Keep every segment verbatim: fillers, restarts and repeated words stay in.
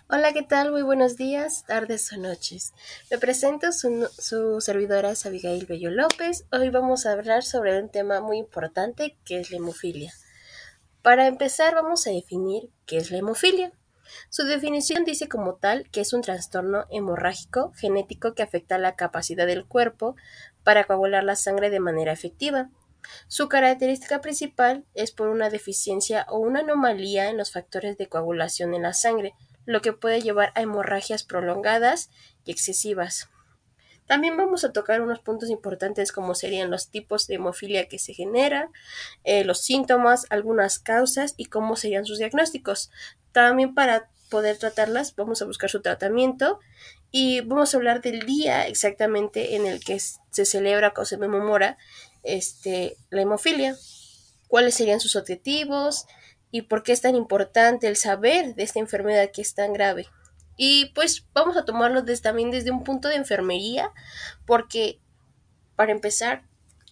Hola, ¿qué tal? Muy buenos días, tardes o noches. Me presento, su, su servidora es Abigail Bello López. Hoy vamos a hablar sobre un tema muy importante que es la hemofilia. Para empezar, vamos a definir qué es la hemofilia. Su definición dice como tal que es un trastorno hemorrágico genético que afecta la capacidad del cuerpo para coagular la sangre de manera efectiva. Su característica principal es por una deficiencia o una anomalía en los factores de coagulación en la sangre, lo que puede llevar a hemorragias prolongadas y excesivas. También vamos a tocar unos puntos importantes como serían los tipos de hemofilia que se genera, eh, los síntomas, algunas causas y cómo serían sus diagnósticos. También para poder tratarlas vamos a buscar su tratamiento y vamos a hablar del día exactamente en el que se celebra o se conmemora este, la hemofilia, cuáles serían sus objetivos y por qué es tan importante el saber de esta enfermedad que es tan grave. Y pues vamos a tomarlo desde, también desde un punto de enfermería, porque para empezar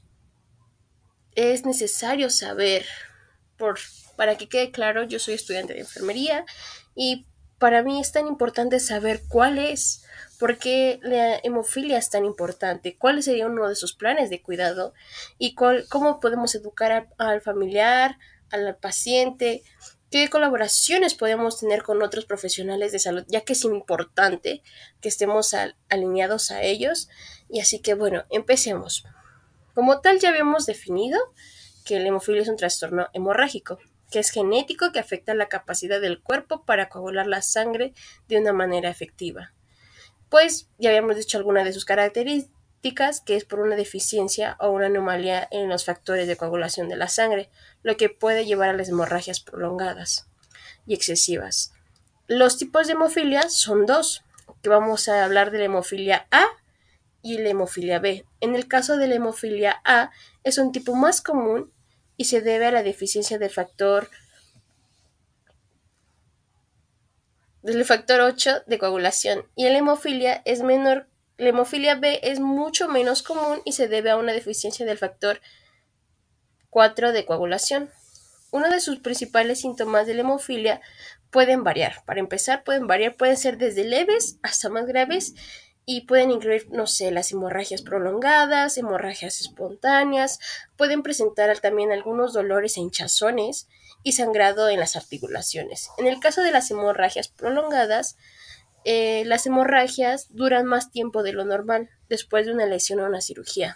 es necesario saber, por, para que quede claro, yo soy estudiante de enfermería y para mí es tan importante saber cuál es, por qué la hemofilia es tan importante, cuál sería uno de sus planes de cuidado y cuál, cómo podemos educar a, al familiar, al paciente, qué colaboraciones podemos tener con otros profesionales de salud, ya que es importante que estemos al, alineados a ellos. Y así que bueno, empecemos. Como tal, ya habíamos definido que la hemofilia es un trastorno hemorrágico, que es genético que afecta la capacidad del cuerpo para coagular la sangre de una manera efectiva. Pues ya habíamos dicho alguna de sus características, que es por una deficiencia o una anomalía en los factores de coagulación de la sangre, lo que puede llevar a las hemorragias prolongadas y excesivas. Los tipos de hemofilia son dos, que vamos a hablar de la hemofilia A y la hemofilia B. En el caso de la hemofilia A, es un tipo más común y se debe a la deficiencia del factor del factor ocho de coagulación, y la hemofilia es menor. La hemofilia B es mucho menos común y se debe a una deficiencia del factor cuatro de coagulación. Uno de sus principales síntomas de la hemofilia pueden variar. Para empezar, pueden variar, pueden ser desde leves hasta más graves y pueden incluir, no sé, las hemorragias prolongadas, hemorragias espontáneas, pueden presentar también algunos dolores e hinchazones y sangrado en las articulaciones. En el caso de las hemorragias prolongadas, eh, las hemorragias duran más tiempo de lo normal después de una lesión o una cirugía.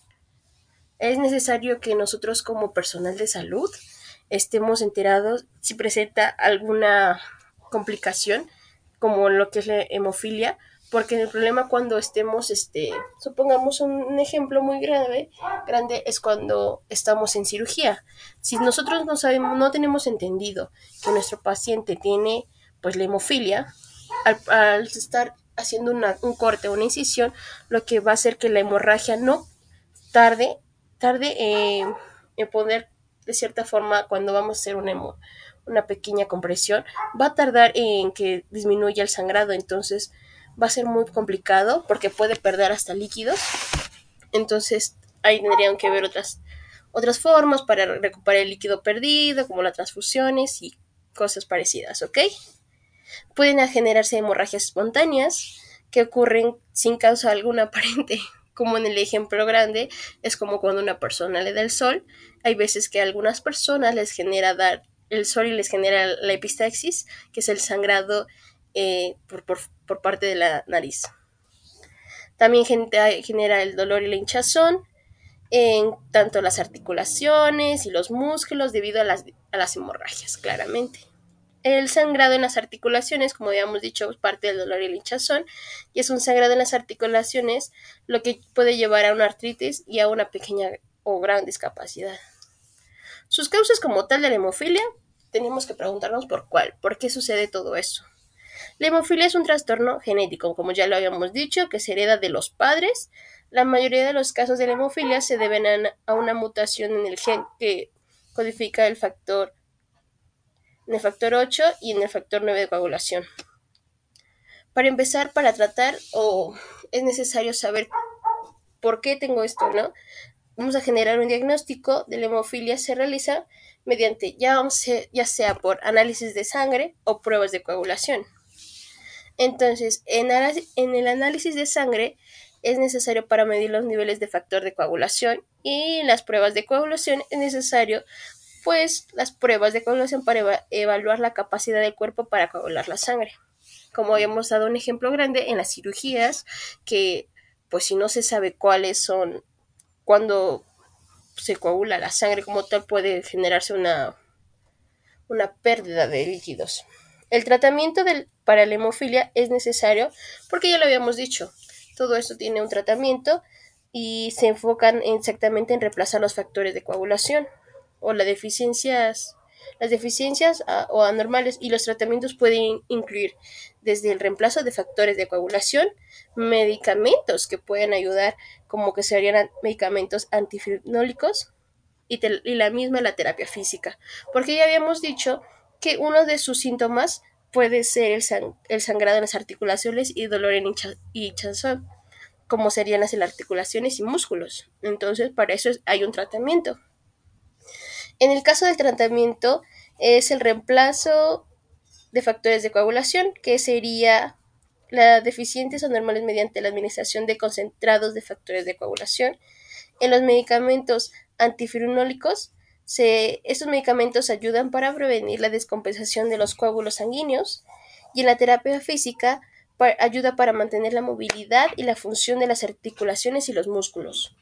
Es necesario que nosotros como personal de salud estemos enterados si presenta alguna complicación como lo que es la hemofilia, porque el problema cuando estemos, este, supongamos un ejemplo muy grave, grande es cuando estamos en cirugía. Si nosotros no sabemos, no tenemos entendido que nuestro paciente tiene pues la hemofilia, al, al estar haciendo una, un corte o una incisión, lo que va a hacer que la hemorragia no tarde, tarde eh, en poner de cierta forma cuando vamos a hacer una, emo- una pequeña compresión, va a tardar en que disminuya el sangrado, entonces va a ser muy complicado porque puede perder hasta líquidos, entonces ahí tendrían que ver otras, otras formas para recuperar el líquido perdido, como las transfusiones y cosas parecidas, ¿ok? Pueden generarse hemorragias espontáneas que ocurren sin causa alguna aparente, como en el ejemplo grande, es como cuando una persona le da el sol. Hay veces que a algunas personas les genera dar el sol y les genera la epistaxis, que es el sangrado eh, por, por, por parte de la nariz. También genera el dolor y la hinchazón en tanto las articulaciones y los músculos debido a las, a las hemorragias, claramente. El sangrado en las articulaciones, como habíamos dicho, es parte del dolor y el hinchazón, y es un sangrado en las articulaciones lo que puede llevar a una artritis y a una pequeña o gran discapacidad. Sus causas como tal de la hemofilia, tenemos que preguntarnos por cuál, por qué sucede todo eso. La hemofilia es un trastorno genético, como ya lo habíamos dicho, que se hereda de los padres. La mayoría de los casos de la hemofilia se deben a una mutación en el gen que codifica el factor, en el factor ocho y en el factor nueve de coagulación. Para empezar, para tratar, o es necesario saber por qué tengo esto, ¿no? Vamos a generar un diagnóstico de la hemofilia, se realiza mediante ya, ya sea por análisis de sangre o pruebas de coagulación. Entonces, en, en el análisis de sangre es necesario para medir los niveles de factor de coagulación, y en las pruebas de coagulación es necesario pues las pruebas de coagulación para eva evaluar la capacidad del cuerpo para coagular la sangre. Como habíamos dado un ejemplo grande en las cirugías, que pues si no se sabe cuáles son, cuando se coagula la sangre como tal, puede generarse una, una pérdida de líquidos. El tratamiento del, para la hemofilia es necesario porque ya lo habíamos dicho, todo esto tiene un tratamiento y se enfocan exactamente en reemplazar los factores de coagulación o las deficiencias, las deficiencias a, o anormales, y los tratamientos pueden incluir desde el reemplazo de factores de coagulación, medicamentos que pueden ayudar, como que serían medicamentos antifibrinólicos, y, te, y la misma la terapia física, porque ya habíamos dicho que uno de sus síntomas puede ser el, sang el sangrado en las articulaciones y dolor en hincha hinchazón, como serían las articulaciones y músculos. Entonces, para eso hay un tratamiento. En el caso del tratamiento, es el reemplazo de factores de coagulación, que sería la deficientes o normales mediante la administración de concentrados de factores de coagulación. En los medicamentos antifibrinólicos, se, estos medicamentos ayudan para prevenir la descompensación de los coágulos sanguíneos, y en la terapia física pa, ayuda para mantener la movilidad y la función de las articulaciones y los músculos.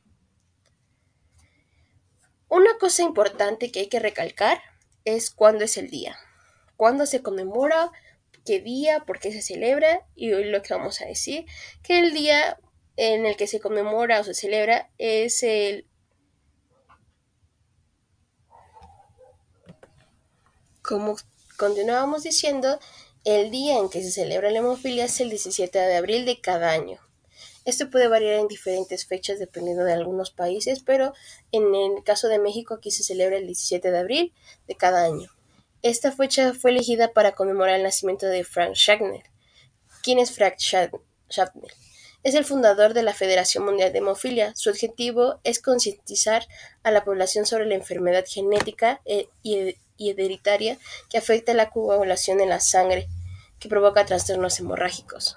Una cosa importante que hay que recalcar es cuándo es el día, cuándo se conmemora, qué día, por qué se celebra, y hoy lo que vamos a decir, que el día en el que se conmemora o se celebra es el Como continuábamos diciendo, el día en que se celebra la hemofilia es el diecisiete de abril de cada año. Esto puede variar en diferentes fechas dependiendo de algunos países, pero en el caso de México aquí se celebra el diecisiete de abril de cada año. Esta fecha fue elegida para conmemorar el nacimiento de Frank Schaffner. ¿Quién es Frank Schaffner? Es el fundador de la Federación Mundial de Hemofilia. Su objetivo es concientizar a la población sobre la enfermedad genética y hereditaria que afecta la coagulación en la sangre, que provoca trastornos hemorrágicos.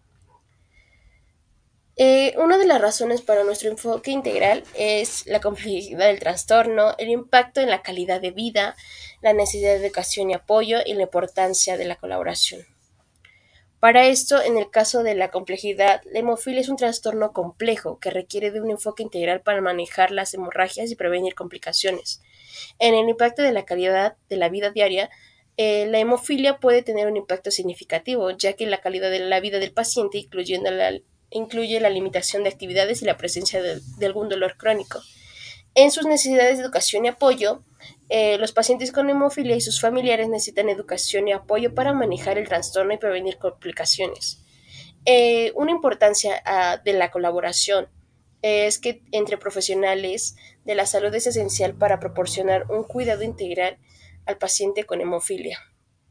Eh, una de las razones para nuestro enfoque integral es la complejidad del trastorno, el impacto en la calidad de vida, la necesidad de educación y apoyo, y la importancia de la colaboración. Para esto, en el caso de la complejidad, la hemofilia es un trastorno complejo que requiere de un enfoque integral para manejar las hemorragias y prevenir complicaciones. En el impacto de la calidad de la vida diaria, eh, la hemofilia puede tener un impacto significativo, ya que la calidad de la vida del paciente, incluyendo la, incluye la limitación de actividades y la presencia de, de algún dolor crónico. En sus necesidades de educación y apoyo, eh, los pacientes con hemofilia y sus familiares necesitan educación y apoyo para manejar el trastorno y prevenir complicaciones. Eh, una importancia uh, de la colaboración es que entre profesionales de la salud es esencial para proporcionar un cuidado integral al paciente con hemofilia.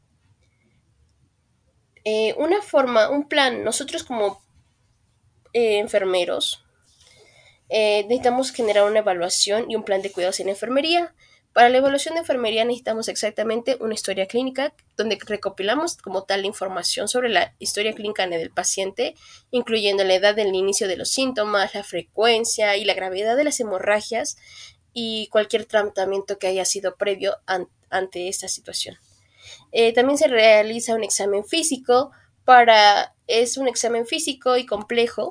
Eh, una forma, un plan, nosotros como eh, enfermeros, Eh, necesitamos generar una evaluación y un plan de cuidados en enfermería. Para la evaluación de enfermería necesitamos exactamente una historia clínica donde recopilamos como tal la información sobre la historia clínica del paciente, incluyendo la edad del inicio de los síntomas, la frecuencia y la gravedad de las hemorragias, y cualquier tratamiento que haya sido previo an- ante esta situación. Eh, también se realiza un examen físico. Para, es un examen físico y complejo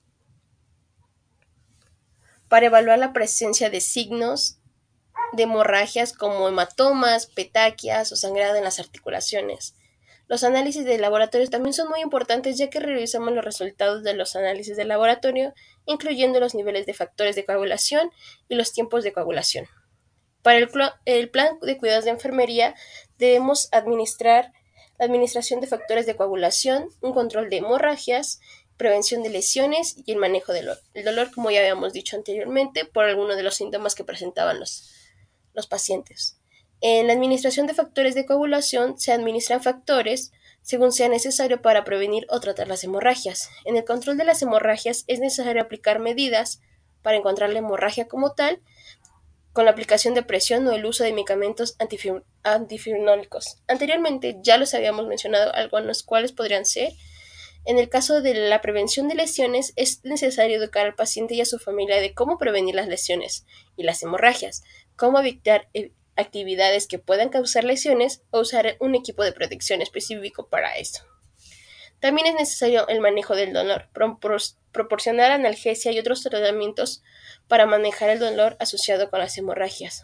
para evaluar la presencia de signos de hemorragias como hematomas, petaquias o sangrado en las articulaciones. Los análisis de laboratorio también son muy importantes, ya que revisamos los resultados de los análisis de laboratorio, incluyendo los niveles de factores de coagulación y los tiempos de coagulación. Para el, el plan de cuidados de enfermería debemos administrar la administración de factores de coagulación, un control de hemorragias, prevención de lesiones y el manejo del dolor. El dolor, como ya habíamos dicho anteriormente, por alguno de los síntomas que presentaban los, los pacientes. En la administración de factores de coagulación se administran factores según sea necesario para prevenir o tratar las hemorragias. En el control de las hemorragias es necesario aplicar medidas para encontrar la hemorragia como tal, con la aplicación de presión o el uso de medicamentos antifibrinólicos. Anteriormente ya los habíamos mencionado, algunos cuales podrían ser En el caso de la prevención de lesiones, es necesario educar al paciente y a su familia de cómo prevenir las lesiones y las hemorragias, cómo evitar eh, actividades que puedan causar lesiones o usar un equipo de protección específico para eso. También es necesario el manejo del dolor, propor- proporcionar analgesia y otros tratamientos para manejar el dolor asociado con las hemorragias.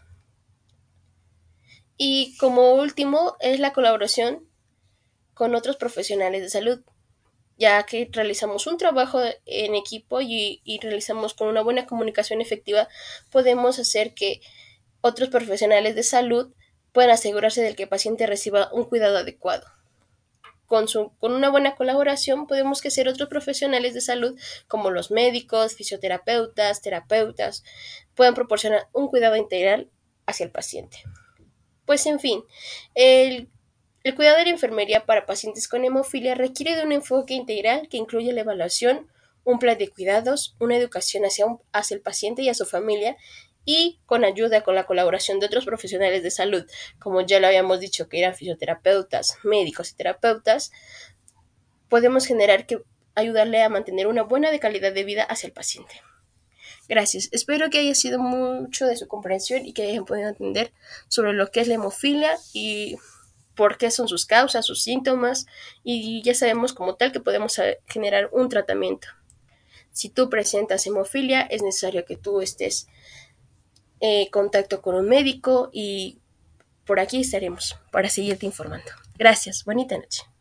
Y como último es la colaboración con otros profesionales de salud, ya que realizamos un trabajo en equipo y, y realizamos con una buena comunicación efectiva, podemos hacer que otros profesionales de salud puedan asegurarse de que el paciente reciba un cuidado adecuado. Con, su, con una buena colaboración podemos que ser otros profesionales de salud como los médicos, fisioterapeutas, terapeutas, puedan proporcionar un cuidado integral hacia el paciente. Pues en fin, el, el cuidado de la enfermería para pacientes con hemofilia requiere de un enfoque integral que incluye la evaluación, un plan de cuidados, una educación hacia, un, hacia el paciente y a su familia, y con ayuda, con la colaboración de otros profesionales de salud, como ya lo habíamos dicho, que eran fisioterapeutas, médicos y terapeutas, podemos generar que ayudarle a mantener una buena de calidad de vida hacia el paciente. Gracias. Espero que haya sido mucho de su comprensión y que hayan podido entender sobre lo que es la hemofilia y por qué son sus causas, sus síntomas, y ya sabemos como tal que podemos generar un tratamiento. Si tú presentas hemofilia, es necesario que tú estés en eh, contacto con un médico y por aquí estaremos para seguirte informando. Gracias. Bonita noche.